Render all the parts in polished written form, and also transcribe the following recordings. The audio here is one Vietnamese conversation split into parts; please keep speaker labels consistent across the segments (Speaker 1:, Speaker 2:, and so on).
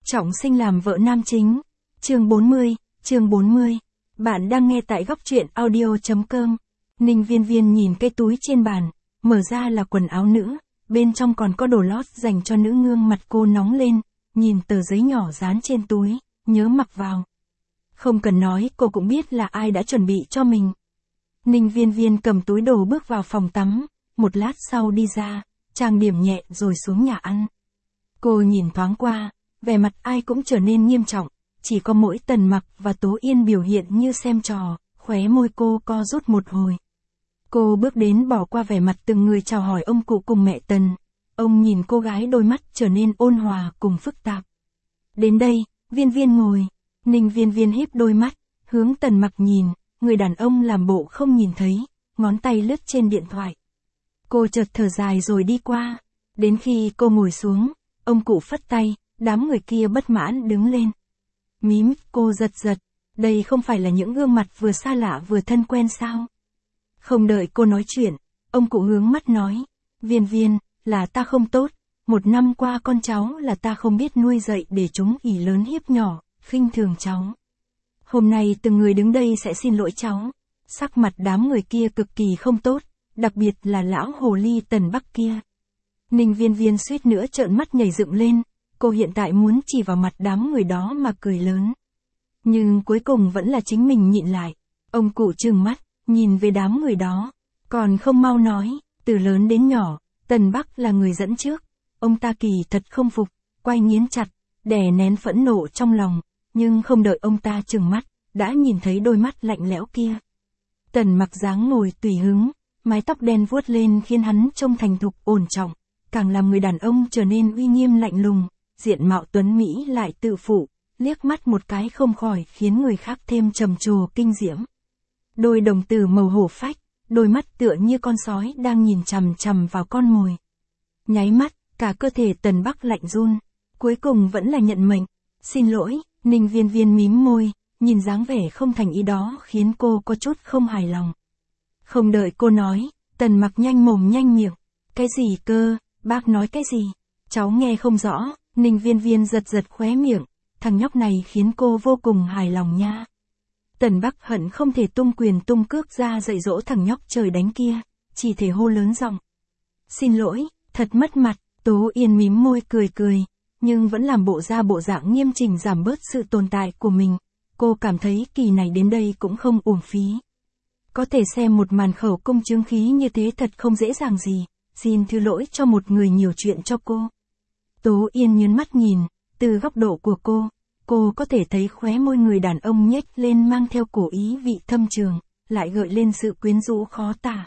Speaker 1: Trọng sinh làm vợ nam chính. Chương 40. Bạn đang nghe tại góc truyện audio.com. Ninh Viên Viên nhìn cái túi trên bàn, mở ra là quần áo nữ, bên trong còn có đồ lót dành cho nữ ngương. Mặt cô nóng lên, nhìn tờ giấy nhỏ dán trên túi, nhớ mặc vào. Không cần nói, cô cũng biết là ai đã chuẩn bị cho mình. Ninh Viên Viên cầm túi đồ bước vào phòng tắm, một lát sau đi ra, trang điểm nhẹ rồi xuống nhà ăn. Cô nhìn thoáng qua, vẻ mặt ai cũng trở nên nghiêm trọng, chỉ có mỗi Tần Mặc và Tố Yên biểu hiện như xem trò, khóe môi cô co rút một hồi. Cô bước đến bỏ qua vẻ mặt từng người chào hỏi ông cụ cùng mẹ Tần. Ông nhìn cô gái, đôi mắt trở nên ôn hòa cùng phức tạp. Đến đây, Viên Viên ngồi. Ninh Viên Viên híp đôi mắt, hướng Tần Mặc nhìn, người đàn ông làm bộ không nhìn thấy, ngón tay lướt trên điện thoại. Cô chợt thở dài rồi đi qua. Đến khi cô ngồi xuống, ông cụ phất tay, đám người kia bất mãn đứng lên. Mím cô giật giật, đây không phải là những gương mặt vừa xa lạ vừa thân quen sao? Không đợi cô nói chuyện, ông cụ hướng mắt nói, Viên Viên, là ta không tốt, 1 năm qua con cháu là ta không biết nuôi dạy để chúng ỷ lớn hiếp nhỏ, khinh thường cháu. Hôm nay từng người đứng đây sẽ xin lỗi cháu. Sắc mặt đám người kia cực kỳ không tốt, đặc biệt là lão hồ ly Tần Bắc kia. Ninh Viên Viên suýt nữa trợn mắt nhảy dựng lên, cô hiện tại muốn chỉ vào mặt đám người đó mà cười lớn. Nhưng cuối cùng vẫn là chính mình nhịn lại. Ông cụ trừng mắt, nhìn về đám người đó, còn không mau nói, từ lớn đến nhỏ, Tần Bắc là người dẫn trước. Ông ta kỳ thật không phục, quay nghiến chặt, đè nén phẫn nộ trong lòng, nhưng không đợi ông ta trừng mắt, đã nhìn thấy đôi mắt lạnh lẽo kia. Tần Mặc dáng ngồi tùy hứng, mái tóc đen vuốt lên khiến hắn trông thành thục ổn trọng, càng làm người đàn ông trở nên uy nghiêm lạnh lùng, diện mạo tuấn mỹ lại tự phụ, liếc mắt một cái không khỏi khiến người khác thêm trầm trồ kinh diễm. Đôi đồng tử màu hổ phách, đôi mắt tựa như con sói đang nhìn chằm chằm vào con mồi. Nháy mắt, cả cơ thể Tần Bắc lạnh run, cuối cùng vẫn là nhận mệnh. Xin lỗi. Ninh Viên Viên mím môi, nhìn dáng vẻ không thành ý đó khiến cô có chút không hài lòng. Không đợi cô nói, Tần Mặc nhanh mồm nhanh miệng. Cái gì cơ, bác nói cái gì? Cháu nghe không rõ. Ninh Viên Viên giật giật khóe miệng, thằng nhóc này khiến cô vô cùng hài lòng nha. Tần Bắc hận không thể tung quyền tung cước ra dạy dỗ thằng nhóc trời đánh kia, chỉ thể hô lớn giọng. Xin lỗi, thật mất mặt. Tố Yên mím môi cười cười, nhưng vẫn làm bộ dạng nghiêm chỉnh giảm bớt sự tồn tại của mình. Cô cảm thấy kỳ này đến đây cũng không uổng phí. Có thể xem một màn khẩu cung chướng khí như thế thật không dễ dàng gì, xin thứ lỗi cho một người nhiều chuyện cho cô. Tố Yên nhớn mắt nhìn, từ góc độ của cô có thể thấy khóe môi người đàn ông nhếch lên mang theo cổ ý vị thâm trường, lại gợi lên sự quyến rũ khó tả.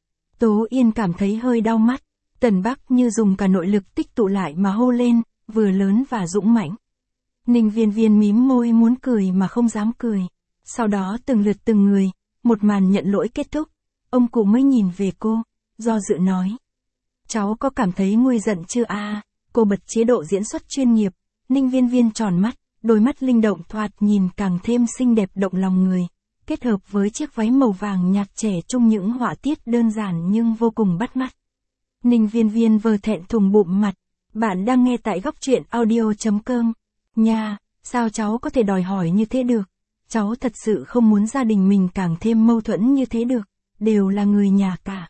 Speaker 1: Tố Yên cảm thấy hơi đau mắt, Tần Bắc như dùng cả nội lực tích tụ lại mà hô lên, vừa lớn và dũng mãnh. Ninh Viên Viên mím môi muốn cười mà không dám cười. Sau đó từng lượt từng người, một màn nhận lỗi kết thúc, ông cụ mới nhìn về cô, do dự nói. Cháu có cảm thấy nguôi giận chưa à? Cô bật chế độ diễn xuất chuyên nghiệp. Ninh Viên Viên tròn mắt, đôi mắt linh động thoạt nhìn càng thêm xinh đẹp động lòng người, kết hợp với chiếc váy màu vàng nhạt trẻ trung những họa tiết đơn giản nhưng vô cùng bắt mắt. Ninh Viên Viên vờ thẹn thùng bụm mặt. Bạn đang nghe tại góc truyện audio.com. Nha, sao cháu có thể đòi hỏi như thế được? Cháu thật sự không muốn gia đình mình càng thêm mâu thuẫn như thế được, đều là người nhà cả.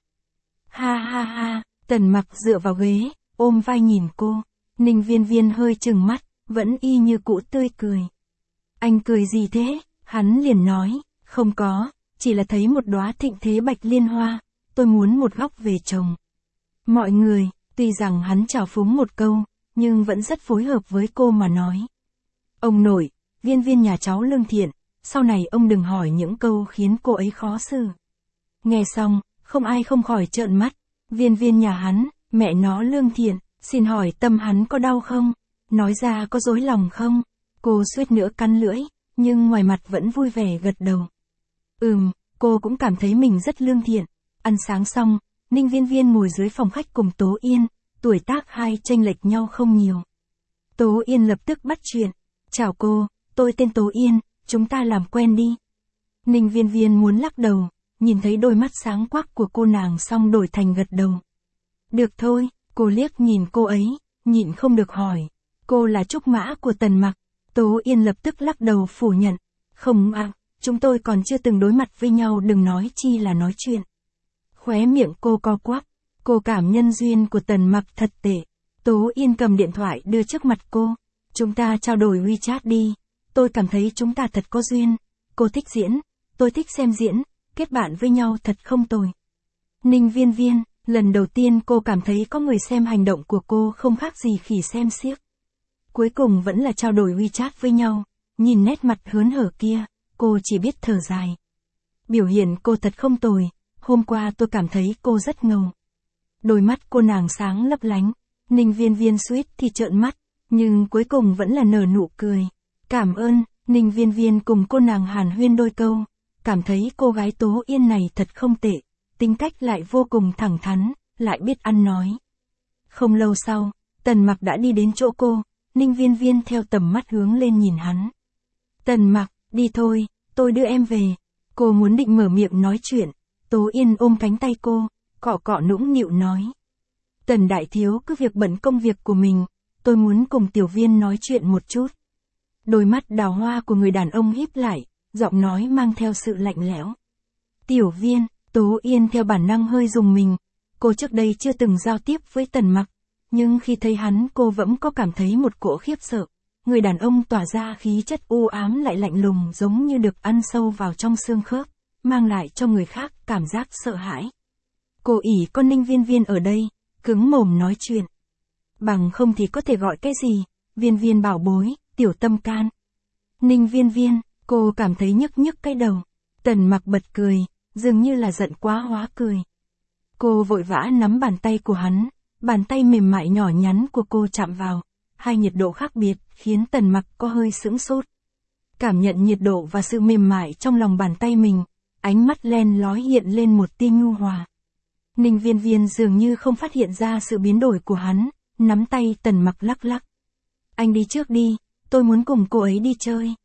Speaker 1: Ha ha ha, Tần Mặc dựa vào ghế, ôm vai nhìn cô. Ninh Viên Viên hơi trừng mắt, vẫn y như cũ tươi cười. Anh cười gì thế? Hắn liền nói, không có, chỉ là thấy một đóa thịnh thế bạch liên hoa, tôi muốn một góc về trồng. Mọi người, tuy rằng hắn trào phúng một câu, nhưng vẫn rất phối hợp với cô mà nói. Ông nội, Viên Viên nhà cháu lương thiện, sau này ông đừng hỏi những câu khiến cô ấy khó xử. Nghe xong, không ai không khỏi trợn mắt. Viên Viên nhà hắn, mẹ nó lương thiện, xin hỏi tâm hắn có đau không? Nói ra có dối lòng không? Cô suýt nữa cắn lưỡi, nhưng ngoài mặt vẫn vui vẻ gật đầu. Cô cũng cảm thấy mình rất lương thiện. Ăn sáng xong, Ninh Viên Viên ngồi dưới phòng khách cùng Tố Yên, tuổi tác hai chênh lệch nhau không nhiều. Tố Yên lập tức bắt chuyện. Chào cô, tôi tên Tố Yên, chúng ta làm quen đi. Ninh Viên Viên muốn lắc đầu, nhìn thấy đôi mắt sáng quắc của cô nàng xong đổi thành gật đầu. Được thôi, cô liếc nhìn cô ấy, nhịn không được hỏi. cô là trúc mã của Tần Mặc. Tố Yên lập tức lắc đầu phủ nhận. Không chúng tôi còn chưa từng đối mặt với nhau, đừng nói chi là nói chuyện. Khóe miệng cô co quắp, cô cảm nhân duyên của Tần Mặc thật tệ. Tố Yên cầm điện thoại đưa trước mặt cô. Chúng ta trao đổi WeChat đi, tôi cảm thấy chúng ta thật có duyên. Cô thích diễn, tôi thích xem diễn, kết bạn với nhau thật không tồi. Ninh Viên Viên, lần đầu tiên cô cảm thấy có người xem hành động của cô không khác gì khỉ xem xiếc. Cuối cùng vẫn là trao đổi WeChat với nhau, nhìn nét mặt hớn hở kia, cô chỉ biết thở dài. Biểu hiện cô thật không tồi, hôm qua tôi cảm thấy cô rất ngầu. Đôi mắt cô nàng sáng lấp lánh, Ninh Viên Viên suýt thì trợn mắt, nhưng cuối cùng vẫn là nở nụ cười. Cảm ơn, Ninh Viên Viên cùng cô nàng hàn huyên đôi câu, cảm thấy cô gái Tố Yên này thật không tệ, tính cách lại vô cùng thẳng thắn, lại biết ăn nói. Không lâu sau, Tần Mặc đã đi đến chỗ cô, Ninh Viên Viên theo tầm mắt hướng lên nhìn hắn. Tần Mặc, đi thôi, tôi đưa em về. Cô muốn định mở miệng nói chuyện, Tố Yên ôm cánh tay cô, cọ cọ nũng nịu nói. Tần đại thiếu cứ việc bận công việc của mình, tôi muốn cùng Tiểu Viên nói chuyện một chút. Đôi mắt đào hoa của người đàn ông híp lại, giọng nói mang theo sự lạnh lẽo. Tiểu Viên, Tố Yên theo bản năng hơi rùng mình, cô trước đây chưa từng giao tiếp với Tần Mặc, nhưng khi thấy hắn cô vẫn có cảm thấy một cỗ khiếp sợ. Người đàn ông tỏa ra khí chất u ám lại lạnh lùng giống như được ăn sâu vào trong xương khớp, mang lại cho người khác cảm giác sợ hãi. Cô ỷ con Ninh Viên Viên ở đây, cứng mồm nói chuyện. Bằng không thì có thể gọi cái gì, Viên Viên bảo bối, tiểu tâm can. Ninh Viên Viên, cô cảm thấy nhức nhức cái đầu. Tần Mặc bật cười, dường như là giận quá hóa cười. Cô vội vã nắm bàn tay của hắn, bàn tay mềm mại nhỏ nhắn của cô chạm vào. Hai nhiệt độ khác biệt, khiến Tần Mặc có hơi sững sốt. Cảm nhận nhiệt độ và sự mềm mại trong lòng bàn tay mình, ánh mắt len lói hiện lên một tia nhu hòa. Ninh Viên Viên dường như không phát hiện ra sự biến đổi của hắn, nắm tay Tần Mặc lắc lắc. Anh đi trước đi, tôi muốn cùng cô ấy đi chơi.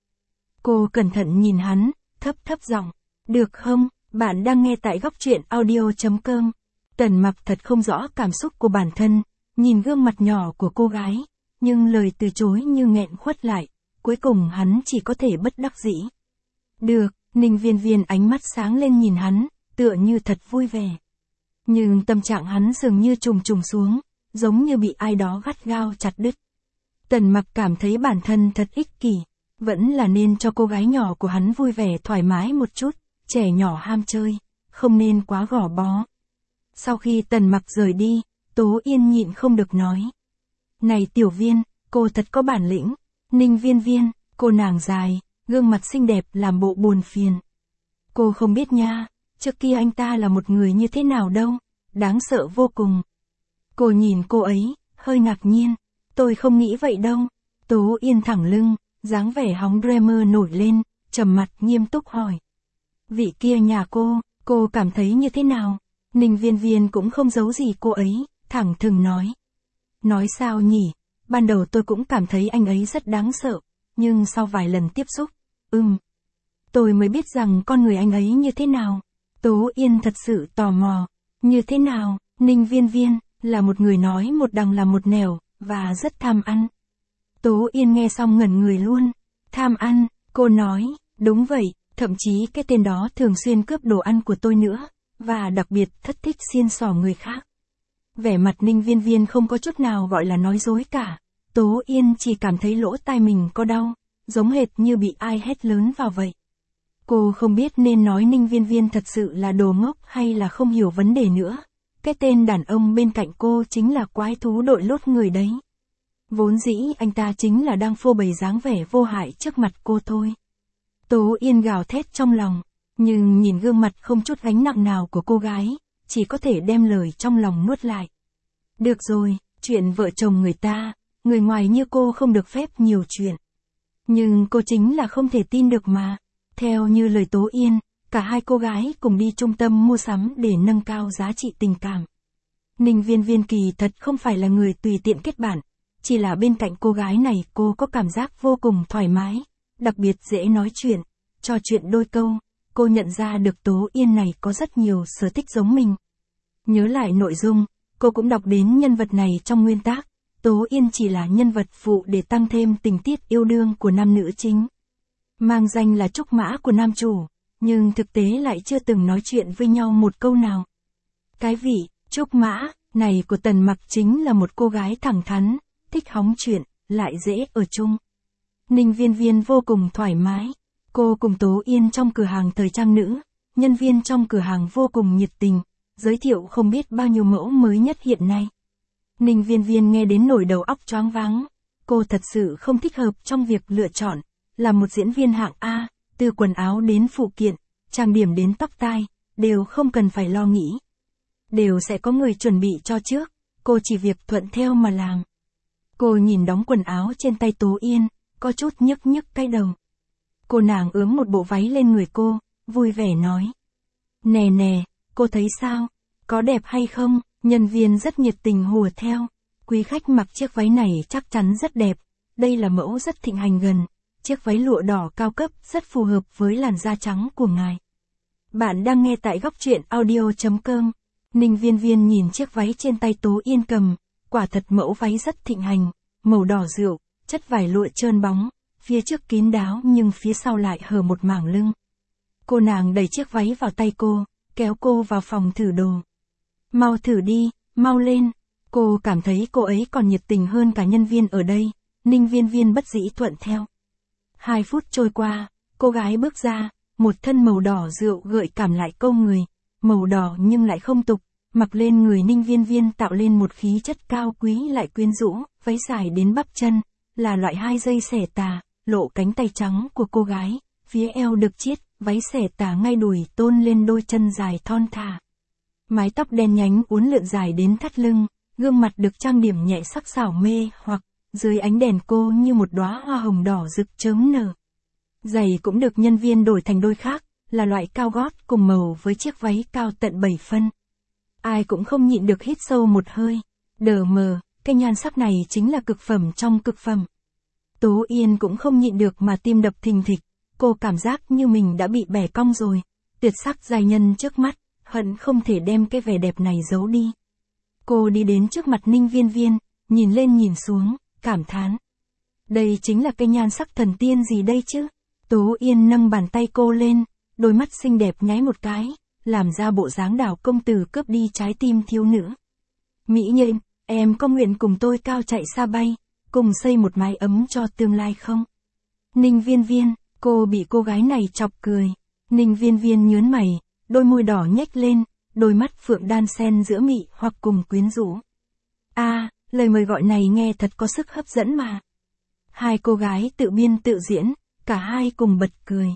Speaker 1: Cô cẩn thận nhìn hắn, thấp thấp giọng. Được không, bạn đang nghe tại góc truyện audio.com. Tần Mặc thật không rõ cảm xúc của bản thân, nhìn gương mặt nhỏ của cô gái, nhưng lời từ chối như nghẹn khuất lại, cuối cùng hắn chỉ có thể bất đắc dĩ. Được, Ninh Viên Viên ánh mắt sáng lên nhìn hắn, tựa như thật vui vẻ. Nhưng tâm trạng hắn dường như trùng trùng xuống, giống như bị ai đó gắt gao chặt đứt. Tần Mặc cảm thấy bản thân thật ích kỷ, vẫn là nên cho cô gái nhỏ của hắn vui vẻ thoải mái một chút, trẻ nhỏ ham chơi, không nên quá gò bó. Sau khi Tần Mặc rời đi, Tố Yên nhịn không được nói. Này Tiểu Viên, cô thật có bản lĩnh. Ninh Viên Viên, cô nàng dài, gương mặt xinh đẹp làm bộ buồn phiền. Cô không biết nha, trước kia anh ta là một người như thế nào đâu, đáng sợ vô cùng. Cô nhìn cô ấy, hơi ngạc nhiên. Tôi không nghĩ vậy đâu. Tố Yên thẳng lưng, dáng vẻ hóng dreamer nổi lên, trầm mặt nghiêm túc hỏi. Vị kia nhà cô cảm thấy như thế nào? Ninh Viên Viên cũng không giấu gì cô ấy, thẳng thừng nói. Nói sao nhỉ, ban đầu tôi cũng cảm thấy anh ấy rất đáng sợ, nhưng sau vài lần tiếp xúc, tôi mới biết rằng con người anh ấy như thế nào. Tố Yên thật sự tò mò. Như thế nào? Ninh Viên Viên, là một người nói một đằng làm một nẻo, và rất tham ăn. Tố Yên nghe xong ngẩn người luôn. Tham ăn, cô nói, đúng vậy, thậm chí cái tên đó thường xuyên cướp đồ ăn của tôi nữa, và đặc biệt thất thích xiên xỏ người khác. Vẻ mặt Ninh Viên Viên không có chút nào gọi là nói dối cả. Tố Yên chỉ cảm thấy lỗ tai mình có đau, giống hệt như bị ai hét lớn vào vậy. Cô không biết nên nói Ninh Viên Viên thật sự là đồ ngốc hay là không hiểu vấn đề nữa. Cái tên đàn ông bên cạnh cô chính là quái thú đội lốt người đấy. Vốn dĩ anh ta chính là đang phô bày dáng vẻ vô hại trước mặt cô thôi. Tố Yên gào thét trong lòng, nhưng nhìn gương mặt không chút gánh nặng nào của cô gái, chỉ có thể đem lời trong lòng nuốt lại. Được rồi, chuyện vợ chồng người ngoài như cô không được phép nhiều chuyện. Nhưng cô chính là không thể tin được mà. Theo như lời Tố Yên, cả hai cô gái cùng đi trung tâm mua sắm để nâng cao giá trị tình cảm. Ninh Viên Viên kỳ thật không phải là người tùy tiện kết bạn, chỉ là bên cạnh cô gái này cô có cảm giác vô cùng thoải mái, đặc biệt dễ nói chuyện, trò chuyện đôi câu, cô nhận ra được Tố Yên này có rất nhiều sở thích giống mình. Nhớ lại nội dung, cô cũng đọc đến nhân vật này trong nguyên tác, Tố Yên chỉ là nhân vật phụ để tăng thêm tình tiết yêu đương của nam nữ chính. Mang danh là trúc mã của nam chủ, nhưng thực tế lại chưa từng nói chuyện với nhau một câu nào. Cái vị trúc mã này của Tần Mặc chính là một cô gái thẳng thắn, thích hóng chuyện, lại dễ ở chung. Ninh Viên Viên vô cùng thoải mái. Cô cùng Tố Yên trong cửa hàng thời trang nữ, nhân viên trong cửa hàng vô cùng nhiệt tình, giới thiệu không biết bao nhiêu mẫu mới nhất hiện nay. Ninh Viên Viên nghe đến nổi đầu óc choáng váng. Cô thật sự không thích hợp trong việc lựa chọn, là một diễn viên hạng A, từ quần áo đến phụ kiện, trang điểm đến tóc tai, đều không cần phải lo nghĩ. Đều sẽ có người chuẩn bị cho trước, cô chỉ việc thuận theo mà làm. Cô nhìn đóng quần áo trên tay Tố Yên, có chút nhức nhức cái đầu. Cô nàng ướm một bộ váy lên người cô, vui vẻ nói. Nè nè, cô thấy sao? Có đẹp hay không? Nhân viên rất nhiệt tình hùa theo. Quý khách mặc chiếc váy này chắc chắn rất đẹp. Đây là mẫu rất thịnh hành gần. Chiếc váy lụa đỏ cao cấp rất phù hợp với làn da trắng của ngài. Bạn đang nghe tại góc truyện audio.com. Ninh Viên Viên nhìn chiếc váy trên tay Tố Yên cầm. Quả thật mẫu váy rất thịnh hành. Màu đỏ rượu, chất vải lụa trơn bóng. Phía trước kín đáo nhưng phía sau lại hở một mảng lưng. Cô nàng đẩy chiếc váy vào tay cô, kéo cô vào phòng thử đồ. Mau thử đi, mau lên. Cô cảm thấy cô ấy còn nhiệt tình hơn cả nhân viên ở đây. Ninh Viên Viên bất dĩ thuận theo. 2 phút trôi qua, cô gái bước ra, một thân màu đỏ rượu gợi cảm lại câu người. Màu đỏ nhưng lại không tục, mặc lên người Ninh Viên Viên tạo lên một khí chất cao quý lại quyến rũ, váy dài đến bắp chân, là loại 2 dây xẻ tà, lộ cánh tay trắng của cô gái, phía eo được chiết, váy xẻ tà ngay đùi tôn lên đôi chân dài thon thả. Mái tóc đen nhánh uốn lượn dài đến thắt lưng, gương mặt được trang điểm nhẹ sắc sảo mê hoặc, dưới ánh đèn cô như một đóa hoa hồng đỏ rực chớm nở. Giày cũng được nhân viên đổi thành đôi khác, là loại cao gót cùng màu với chiếc váy cao tận 7 phân. Ai cũng không nhịn được hít sâu một hơi. Đờ mờ, cái nhan sắc này chính là cực phẩm trong cực phẩm. Tố Yên cũng không nhịn được mà tim đập thình thịch. Cô cảm giác như mình đã bị bẻ cong rồi. Tuyệt sắc giai nhân trước mắt, hận không thể đem cái vẻ đẹp này giấu đi. Cô đi đến trước mặt Ninh Viên Viên, nhìn lên nhìn xuống, cảm thán. Đây chính là cái nhan sắc thần tiên gì đây chứ? Tố Yên nâng bàn tay cô lên, đôi mắt xinh đẹp nháy một cái, làm ra bộ dáng đảo công tử cướp đi trái tim thiếu nữ. Mỹ Nhân, em có nguyện cùng tôi cao chạy xa bay, cùng xây một mái ấm cho tương lai không? Ninh Viên Viên, cô bị cô gái này chọc cười. Ninh Viên Viên nhớn mày, đôi môi đỏ nhếch lên, đôi mắt phượng đan xen giữa mị hoặc cùng quyến rũ. Lời mời gọi này nghe thật có sức hấp dẫn mà. 2 cô gái tự biên tự diễn, cả hai cùng bật cười.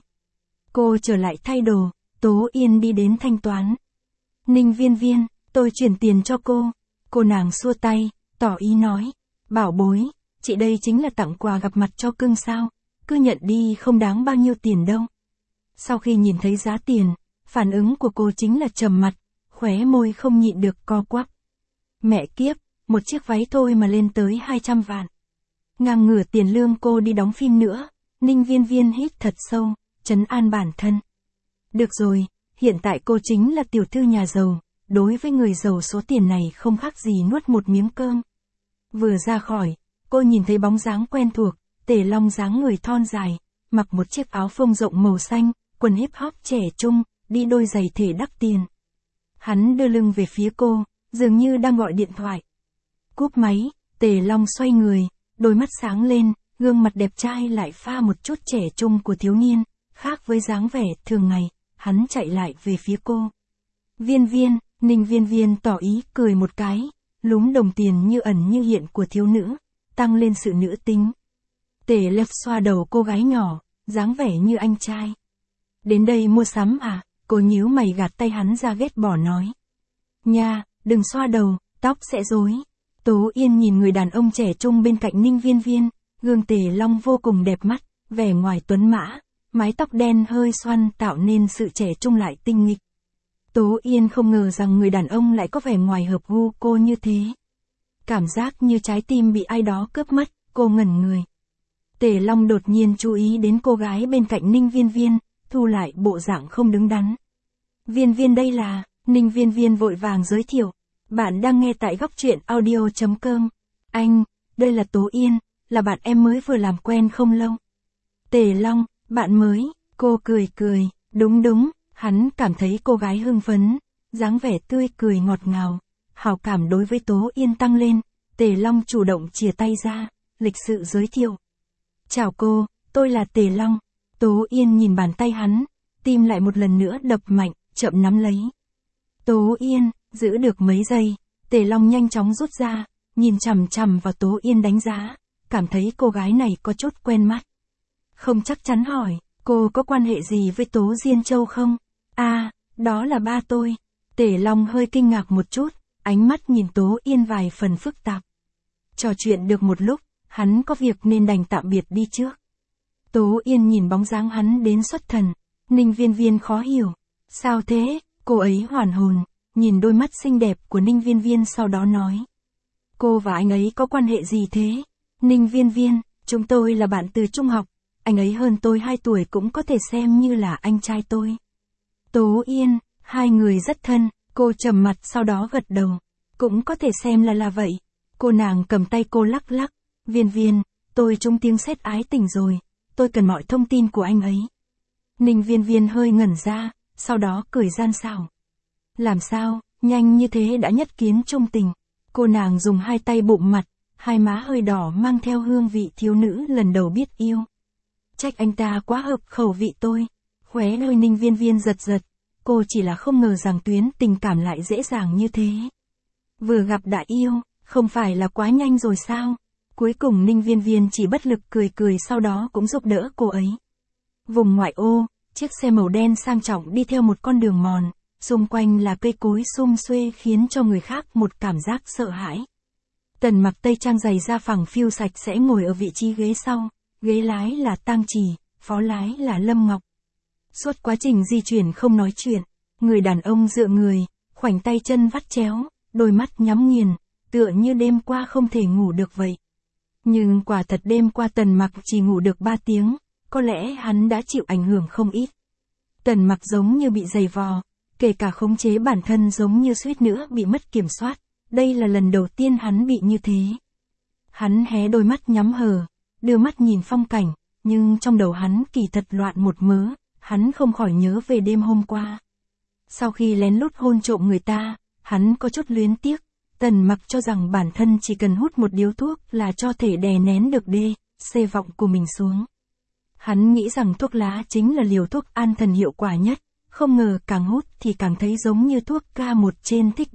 Speaker 1: Cô trở lại thay đồ, Tố Yên đi đến thanh toán. Ninh Viên Viên, tôi chuyển tiền cho cô. Cô nàng xua tay, tỏ ý nói. Bảo bối, chị đây chính là tặng quà gặp mặt cho cưng sao, cứ nhận đi không đáng bao nhiêu tiền đâu. Sau khi nhìn thấy giá tiền, phản ứng của cô chính là trầm mặt, khóe môi không nhịn được co quắp. Mẹ kiếp, một chiếc váy thôi mà lên tới 200 vạn. Ngang ngửa tiền lương cô đi đóng phim nữa. Ninh Viên Viên hít thật sâu, trấn an bản thân. Được rồi, hiện tại cô chính là tiểu thư nhà giàu, đối với người giàu số tiền này không khác gì nuốt một miếng cơm. Vừa ra khỏi, cô nhìn thấy bóng dáng quen thuộc, Tề Long dáng người thon dài, mặc một chiếc áo phông rộng màu xanh, quần hip hop trẻ trung, đi đôi giày thể đắt tiền. Hắn đưa lưng về phía cô, dường như đang gọi điện thoại. Cúp máy, Tề Long xoay người, đôi mắt sáng lên, gương mặt đẹp trai lại pha một chút trẻ trung của thiếu niên, khác với dáng vẻ thường ngày, hắn chạy lại về phía cô. Viên Viên, Ninh Viên Viên tỏ ý cười một cái, lúm đồng tiền như ẩn như hiện của thiếu nữ, tăng lên sự nữ tính. Tề Lef xoa đầu cô gái nhỏ, dáng vẻ như anh trai. Đến đây mua sắm à? Cô nhíu mày gạt tay hắn ra ghét bỏ nói. Nha, đừng xoa đầu, tóc sẽ rối. Tố Yên nhìn người đàn ông trẻ trung bên cạnh Ninh Viên Viên, gương Tề Long vô cùng đẹp mắt, vẻ ngoài tuấn mã, mái tóc đen hơi xoăn tạo nên sự trẻ trung lại tinh nghịch. Tố Yên không ngờ rằng người đàn ông lại có vẻ ngoài hợp gu cô như thế. Cảm giác như trái tim bị ai đó cướp mất, cô ngẩn người. Tề Long đột nhiên chú ý đến cô gái bên cạnh Ninh Viên Viên, thu lại bộ dạng không đứng đắn. Viên Viên đây là, Ninh Viên Viên vội vàng giới thiệu. Bạn đang nghe tại góc truyện audio.com. Anh, đây là Tố Yên, là bạn em mới vừa làm quen không lâu. Tề Long, bạn mới, cô cười cười, đúng, hắn cảm thấy cô gái hưng phấn, dáng vẻ tươi cười ngọt ngào, hảo cảm đối với Tố Yên tăng lên, Tề Long chủ động chìa tay ra, lịch sự giới thiệu. Chào cô, tôi là Tề Long. Tố Yên nhìn bàn tay hắn, tim lại một lần nữa đập mạnh, chậm nắm lấy. Tố Yên, giữ được mấy giây, Tề Long nhanh chóng rút ra, nhìn chằm chằm vào Tố Yên đánh giá, cảm thấy cô gái này có chút quen mắt. Không chắc chắn hỏi, cô có quan hệ gì với Tố Diên Châu không? Đó là ba tôi. Tề Long hơi kinh ngạc một chút, ánh mắt nhìn Tố Yên vài phần phức tạp. Trò chuyện được một lúc, hắn có việc nên đành tạm biệt đi trước. Tố Yên nhìn bóng dáng hắn đến xuất thần, Ninh Viên Viên khó hiểu. Sao thế? Cô ấy hoàn hồn, nhìn đôi mắt xinh đẹp của Ninh Viên Viên sau đó nói. Cô và anh ấy có quan hệ gì thế? Ninh Viên Viên, chúng tôi là bạn từ trung học, anh ấy hơn tôi 2 tuổi cũng có thể xem như là anh trai tôi. Tố Yên, hai người rất thân, cô trầm mặt sau đó gật đầu. Cũng có thể xem là vậy. Cô nàng cầm tay cô lắc lắc. Viên Viên, tôi trúng tiếng sét ái tình rồi, tôi cần mọi thông tin của anh ấy. Ninh Viên Viên hơi ngẩn ra, sau đó cười gian xảo. Làm sao, nhanh như thế đã nhất kiến trung tình. Cô nàng dùng hai tay bụm mặt, hai má hơi đỏ mang theo hương vị thiếu nữ lần đầu biết yêu. Trách anh ta quá hợp khẩu vị tôi. Khóe môi Ninh Viên Viên giật giật, cô chỉ là không ngờ rằng tuyến tình cảm lại dễ dàng như thế. Vừa gặp đã yêu, không phải là quá nhanh rồi sao? Cuối cùng Ninh Viên Viên chỉ bất lực cười sau đó cũng giúp đỡ cô ấy. Vùng ngoại ô, chiếc xe màu đen sang trọng đi theo một con đường mòn, xung quanh là cây cối sum xuê khiến cho người khác một cảm giác sợ hãi. Tần mặc tây trang giày da phẳng phiu sạch sẽ ngồi ở vị trí ghế sau, ghế lái là Tang Chỉ, phó lái là Lâm Ngọc. Suốt quá trình di chuyển không nói chuyện, người đàn ông dựa người, khoảnh tay chân vắt chéo, đôi mắt nhắm nghiền, tựa như đêm qua không thể ngủ được vậy. Nhưng quả thật đêm qua Tần mặc chỉ ngủ được 3 tiếng, có lẽ hắn đã chịu ảnh hưởng không ít. Tần mặc giống như bị giày vò, kể cả khống chế bản thân giống như suýt nữa bị mất kiểm soát, đây là lần đầu tiên hắn bị như thế. Hắn hé đôi mắt nhắm hờ, đưa mắt nhìn phong cảnh, nhưng trong đầu hắn kỳ thật loạn một mớ, hắn không khỏi nhớ về đêm hôm qua. Sau khi lén lút hôn trộm người ta, hắn có chút luyến tiếc, Tần mặc cho rằng bản thân chỉ cần hút một điếu thuốc là cho thể đè nén được C vọng của mình xuống. Hắn nghĩ rằng thuốc lá chính là liều thuốc an thần hiệu quả nhất, không ngờ càng hút thì càng thấy giống như thuốc K1 trên thích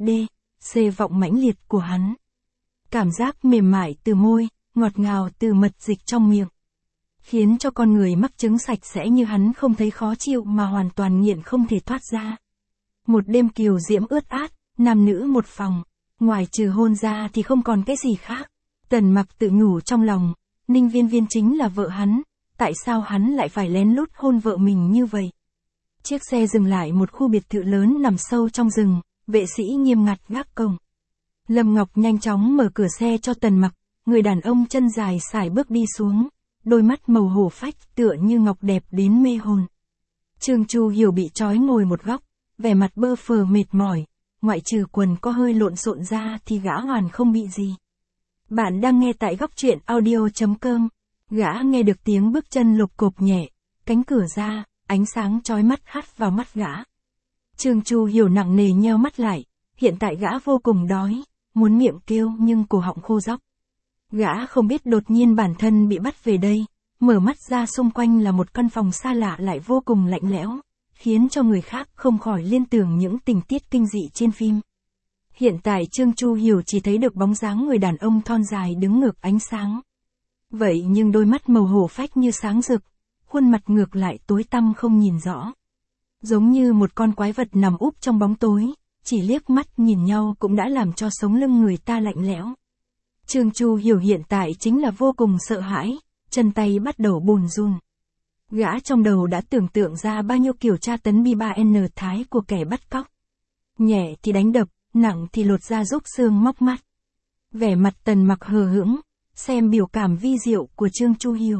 Speaker 1: C vọng mãnh liệt của hắn. Cảm giác mềm mại từ môi, ngọt ngào từ mật dịch trong miệng, khiến cho con người mắc chứng sạch sẽ như hắn không thấy khó chịu mà hoàn toàn nghiện không thể thoát ra. Một đêm kiều diễm ướt át, nam nữ một phòng, ngoài trừ hôn ra thì không còn cái gì khác. Tần mặc tự nhủ trong lòng, Ninh Viên Viên chính là vợ hắn, tại sao hắn lại phải lén lút hôn vợ mình như vậy? Chiếc xe dừng lại một khu biệt thự lớn nằm sâu trong rừng, vệ sĩ nghiêm ngặt gác cổng. Lâm Ngọc nhanh chóng mở cửa xe cho Tần mặc, người đàn ông chân dài sải bước đi xuống, đôi mắt màu hổ phách tựa như ngọc đẹp đến mê hồn. Trương Chu Hiểu bị trói ngồi một góc, vẻ mặt bơ phờ mệt mỏi, ngoại trừ quần có hơi lộn xộn ra thì gã hoàn không bị gì. Bạn đang nghe tại góc truyện audio.com. Gã nghe được tiếng bước chân lục cộp nhẹ, cánh cửa ra, ánh sáng chói mắt hắt vào mắt gã. Trương Chu Hiểu nặng nề nheo mắt lại, hiện tại gã vô cùng đói, muốn miệng kêu nhưng cổ họng khô róc. Gã không biết đột nhiên bản thân bị bắt về đây, mở mắt ra xung quanh là một căn phòng xa lạ lại vô cùng lạnh lẽo, khiến cho người khác không khỏi liên tưởng những tình tiết kinh dị trên phim. Hiện tại Trương Chu Hiểu chỉ thấy được bóng dáng người đàn ông thon dài đứng ngược ánh sáng. Vậy nhưng đôi mắt màu hổ phách như sáng rực, khuôn mặt ngược lại tối tăm không nhìn rõ. Giống như một con quái vật nằm úp trong bóng tối, chỉ liếc mắt nhìn nhau cũng đã làm cho sống lưng người ta lạnh lẽo. Trương Chu Hiểu hiện tại chính là vô cùng sợ hãi, chân tay bắt đầu bùn run. Gã trong đầu đã tưởng tượng ra bao nhiêu kiểu tra tấn bi-3N thái của kẻ bắt cóc. Nhẹ thì đánh đập, nặng thì lột da rúc xương móc mắt. Vẻ mặt Tần mặc hờ hững, xem biểu cảm vi diệu của Trương Chu Hiểu.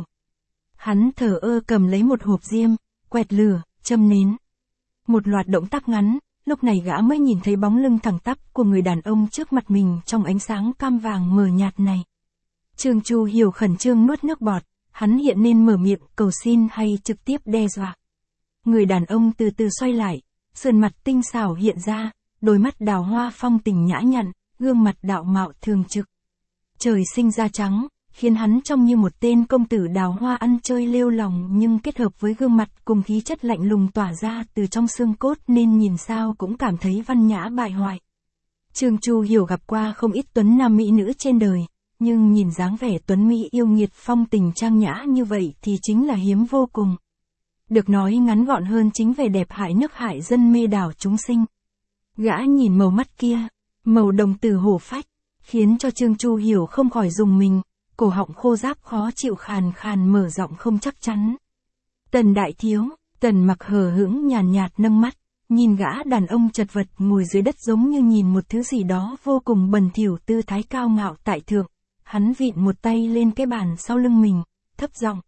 Speaker 1: Hắn thờ ơ cầm lấy một hộp diêm, quẹt lửa, châm nến. Một loạt động tác ngắn, lúc này gã mới nhìn thấy bóng lưng thẳng tắp của người đàn ông trước mặt mình trong ánh sáng cam vàng mờ nhạt này. Trương Chu Hiểu khẩn trương nuốt nước bọt, hắn hiện nên mở miệng cầu xin hay trực tiếp đe dọa. Người đàn ông từ từ xoay lại, sườn mặt tinh xảo hiện ra, đôi mắt đào hoa phong tình nhã nhặn, gương mặt đạo mạo thường trực. Trời sinh da trắng, khiến hắn trông như một tên công tử đào hoa ăn chơi lêu lỏng, nhưng kết hợp với gương mặt cùng khí chất lạnh lùng tỏa ra từ trong xương cốt nên nhìn sao cũng cảm thấy văn nhã bại hoại. Trương Chu Hiểu gặp qua không ít tuấn nam mỹ nữ trên đời, nhưng nhìn dáng vẻ tuấn mỹ yêu nghiệt phong tình trang nhã như vậy thì chính là hiếm vô cùng. Được nói ngắn gọn hơn chính vẻ đẹp hại nước hại dân mê đảo chúng sinh. Gã nhìn màu mắt kia, màu đồng tử hổ phách, khiến cho Trương Chu Hiểu không khỏi rùng mình, cổ họng khô ráp khó chịu khàn khàn mở giọng không chắc chắn. Tần đại thiếu, Tần Mặc hờ hững nhàn nhạt nâng mắt, nhìn gã đàn ông chật vật ngồi dưới đất giống như nhìn một thứ gì đó vô cùng bẩn thỉu, tư thái cao ngạo tại thượng. Hắn vịn một tay lên cái bàn sau lưng mình, thấp giọng.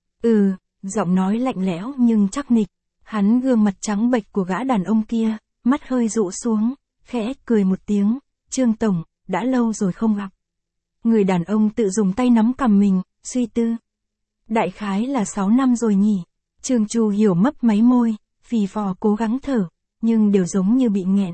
Speaker 1: Giọng nói lạnh lẽo nhưng chắc nịch. Hắn gương mặt trắng bệch của gã đàn ông kia, mắt hơi rũ xuống, khẽ cười một tiếng. Trương tổng, đã lâu rồi không gặp. Người đàn ông tự dùng tay nắm cằm mình, suy tư. Đại khái là 6 năm rồi nhỉ. Trương Chu Hiểu mấp máy môi, phì phò cố gắng thở, nhưng đều giống như bị nghẹn.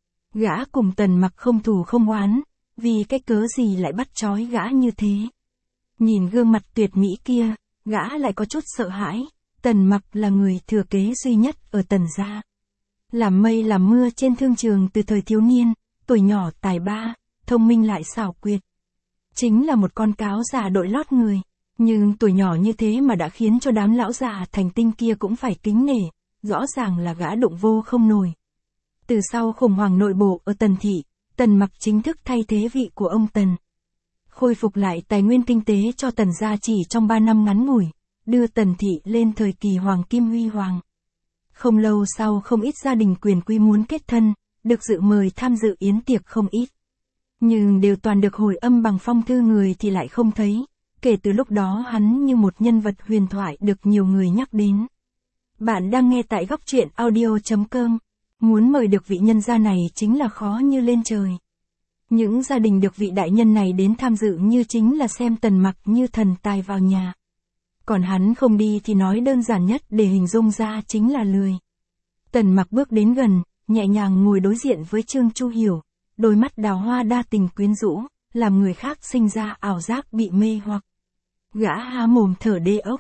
Speaker 1: Gã cùng Tần Mặc không thù không oán, vì cái cớ gì lại bắt trói gã như thế. Nhìn gương mặt tuyệt mỹ kia, gã lại có chút sợ hãi. Tần Mặc là người thừa kế duy nhất ở Tần gia. Làm mây làm mưa trên thương trường từ thời thiếu niên, tuổi nhỏ tài ba, thông minh lại xảo quyệt. Chính là một con cáo già đội lót người, nhưng tuổi nhỏ như thế mà đã khiến cho đám lão già thành tinh kia cũng phải kính nể, rõ ràng là gã đụng vô không nổi. Từ sau khủng hoảng nội bộ ở Tần thị, Tần Mặc chính thức thay thế vị của ông Tần. Khôi phục lại tài nguyên kinh tế cho Tần gia chỉ trong 3 năm ngắn ngủi, đưa Tần thị lên thời kỳ hoàng kim huy hoàng. Không lâu sau không ít gia đình quyền quý muốn kết thân, được dự mời tham dự yến tiệc không ít. Nhưng đều toàn được hồi âm bằng phong thư, người thì lại không thấy. Kể từ lúc đó hắn như một nhân vật huyền thoại được nhiều người nhắc đến. Bạn đang nghe tại góc truyện audio.com. Muốn mời được vị nhân gia này chính là khó như lên trời. Những gia đình được vị đại nhân này đến tham dự như chính là xem Tần Mặc như thần tài vào nhà. Còn hắn không đi thì nói đơn giản nhất để hình dung ra chính là lười. Tần Mặc bước đến gần, nhẹ nhàng ngồi đối diện với Trương Chu Hiểu, đôi mắt đào hoa đa tình quyến rũ, làm người khác sinh ra ảo giác bị mê hoặc. Gã há mồm thở đê ốc.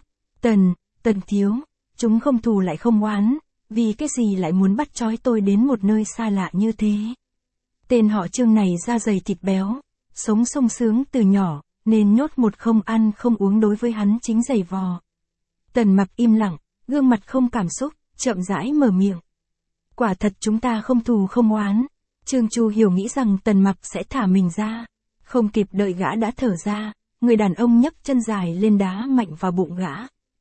Speaker 1: Tần thiếu, chúng không thù lại không oán, vì cái gì lại muốn bắt trói tôi đến một nơi xa lạ như thế. Tên họ Trương này da dày thịt béo, sống sung sướng từ nhỏ, nên nhốt một không ăn không uống đối với hắn chính giày vò. Tần Mặc im lặng, gương mặt không cảm xúc, chậm rãi mở miệng. Quả thật chúng ta không thù không oán. Trương Chu Hiểu nghĩ rằng Tần Mặc sẽ thả mình ra. Không kịp đợi gã đã thở ra, người đàn ông nhấc chân dài lên đá mạnh vào bụng gã.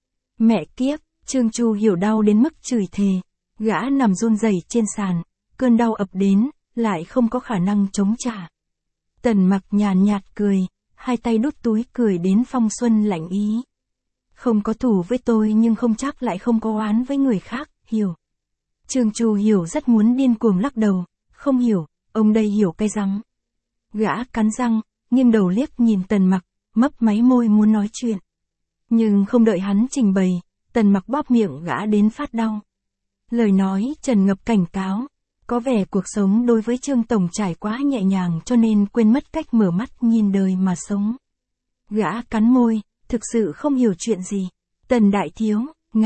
Speaker 1: Mẹ kiếp, Trương Chu Hiểu đau đến mức chửi thề. Gã nằm run rẩy trên sàn, cơn đau ập đến, lại không có khả năng chống trả. Tần Mặc nhàn nhạt cười, hai tay đút túi cười đến phong xuân lạnh ý. Không có thù với tôi nhưng không chắc lại không có oán với người khác, hiểu. Trương Chu Hiểu rất muốn điên cuồng lắc đầu, không hiểu, ông đây hiểu cái rắm. Gã cắn răng, nghiêng đầu liếc nhìn Tần Mặc, mấp máy môi muốn nói chuyện. Nhưng không đợi hắn trình bày, Tần Mặc bóp miệng gã đến phát đau. Lời nói tràn ngập cảnh cáo, có vẻ cuộc sống đối với Trương tổng trải quá nhẹ nhàng cho nên quên mất cách mở mắt nhìn đời mà sống. Gã cắn môi, thực sự không hiểu chuyện gì. Tần đại thiếu,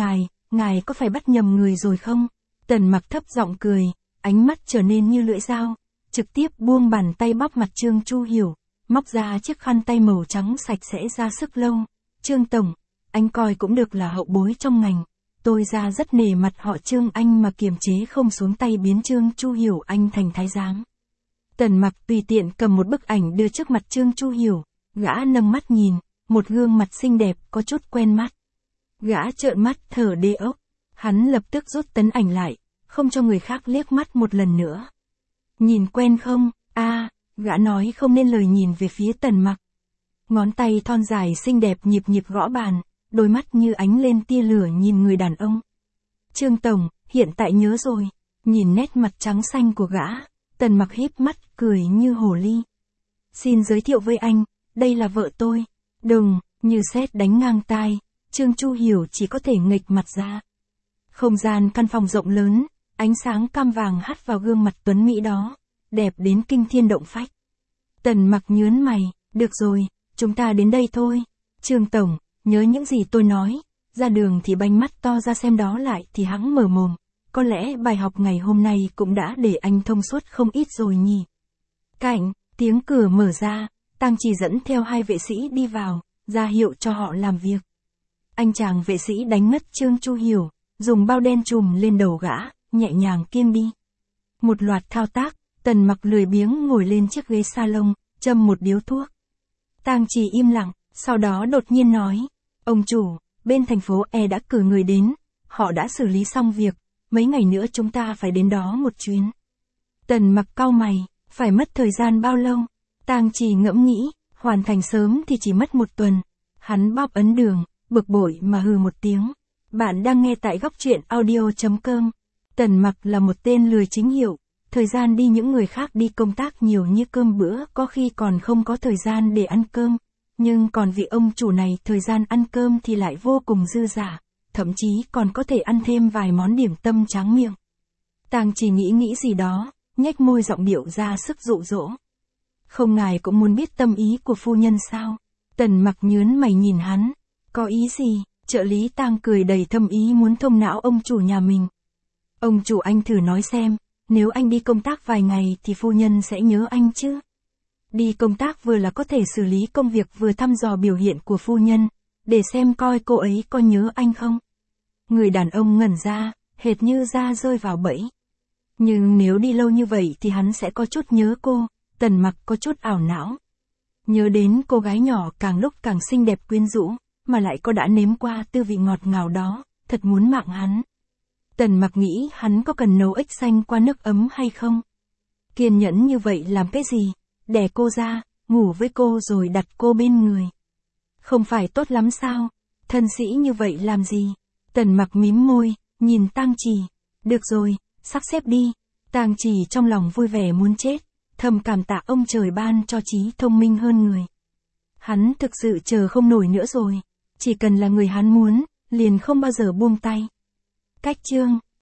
Speaker 1: ngài có phải bắt nhầm người rồi không? Tần Mặc thấp giọng cười, ánh mắt trở nên như lưỡi dao, trực tiếp buông bàn tay bóp mặt Trương Chu Hiểu, móc ra chiếc khăn tay màu trắng sạch sẽ ra sức lâu. Trương tổng, anh coi cũng được là hậu bối trong ngành. Tôi ra rất nể mặt họ Trương anh mà kiềm chế không xuống tay biến Trương Chu Hiểu anh thành thái giám. Tần Mặc tùy tiện cầm một bức ảnh đưa trước mặt Trương Chu Hiểu, gã nâng mắt nhìn, một gương mặt xinh đẹp có chút quen mắt. Gã trợn mắt thở đê ốc, hắn lập tức rút tấm ảnh lại, không cho người khác liếc mắt một lần nữa. Nhìn quen không? Gã nói không nên lời nhìn về phía Tần Mặc. Ngón tay thon dài xinh đẹp nhịp nhịp gõ bàn, đôi mắt như ánh lên tia lửa nhìn người đàn ông. Trương tổng, hiện tại nhớ rồi. Nhìn nét mặt trắng xanh của gã, Tần Mặc híp mắt cười như hồ ly. Xin giới thiệu với anh, đây là vợ tôi, Đùng, như sét đánh ngang tai, Trương Chu Hiểu chỉ có thể nghịch mặt ra. Không gian căn phòng rộng lớn, ánh sáng cam vàng hắt vào gương mặt tuấn mỹ đó, đẹp đến kinh thiên động phách. Tần Mặc nhớn mày, được rồi, chúng ta đến đây thôi. Trương Tổng, nhớ những gì tôi nói, ra đường thì banh mắt to ra xem đó lại thì hẵng mở mồm. Có lẽ bài học ngày hôm nay cũng đã để anh thông suốt không ít rồi nhỉ. Cạnh, tiếng cửa mở ra, Tang Chỉ dẫn theo 2 vệ sĩ đi vào, ra hiệu cho họ làm việc. Anh chàng vệ sĩ đánh ngất Trương Chu Hiểu, dùng bao đen trùm lên đầu gã, nhẹ nhàng kiêng đi. Một loạt thao tác, Tần Mặc lười biếng ngồi lên chiếc ghế salon, châm một điếu thuốc. Tang Chỉ im lặng, sau đó đột nhiên nói, ông chủ, bên thành phố E đã cử người đến, họ đã xử lý xong việc, mấy ngày nữa chúng ta phải đến đó một chuyến. Tần Mặc cau mày, phải mất thời gian bao lâu? Tang Chỉ ngẫm nghĩ, hoàn thành sớm thì chỉ mất 1 tuần. Hắn bóp ấn đường, bực bội mà hừ một tiếng. Bạn đang nghe tại góc truyện audio.com. Tần Mặc là một tên lười chính hiệu, thời gian đi những người khác đi công tác nhiều như cơm bữa, có khi còn không có thời gian để ăn cơm. Nhưng còn vị ông chủ này thời gian ăn cơm thì lại vô cùng dư dả, thậm chí còn có thể ăn thêm vài món điểm tâm tráng miệng. Tang Chỉ nghĩ gì đó, nhếch môi giọng điệu ra sức dụ dỗ. Không, ngài cũng muốn biết tâm ý của phu nhân sao? Tần Mặc nhớn mày nhìn hắn. Có ý gì? Trợ lý Tang cười đầy thâm ý muốn thông não ông chủ nhà mình. Ông chủ, anh thử nói xem, nếu anh đi công tác vài ngày thì phu nhân sẽ nhớ anh chứ? Đi công tác vừa là có thể xử lý công việc vừa thăm dò biểu hiện của phu nhân, để xem coi cô ấy có nhớ anh không. Người đàn ông ngẩn ra, hệt như da rơi vào bẫy. Nhưng nếu đi lâu như vậy thì hắn sẽ có chút nhớ cô. Tần Mặc có chút ảo não. Nhớ đến cô gái nhỏ càng lúc càng xinh đẹp quyến rũ, mà lại có đã nếm qua tư vị ngọt ngào đó, thật muốn mạng hắn. Tần Mặc nghĩ hắn có cần nấu ếch xanh qua nước ấm hay không? Kiên nhẫn như vậy làm cái gì? Đẻ cô ra, ngủ với cô rồi đặt cô bên người. Không phải tốt lắm sao? Thân sĩ như vậy làm gì? Tần Mặc mím môi, nhìn Tang Chỉ. Được rồi, sắp xếp đi. Tang Chỉ trong lòng vui vẻ muốn chết, thầm cảm tạ ông trời ban cho trí thông minh hơn người. Hắn thực sự chờ không nổi nữa rồi. Chỉ cần là người hắn muốn, liền không bao giờ buông tay. Cách chương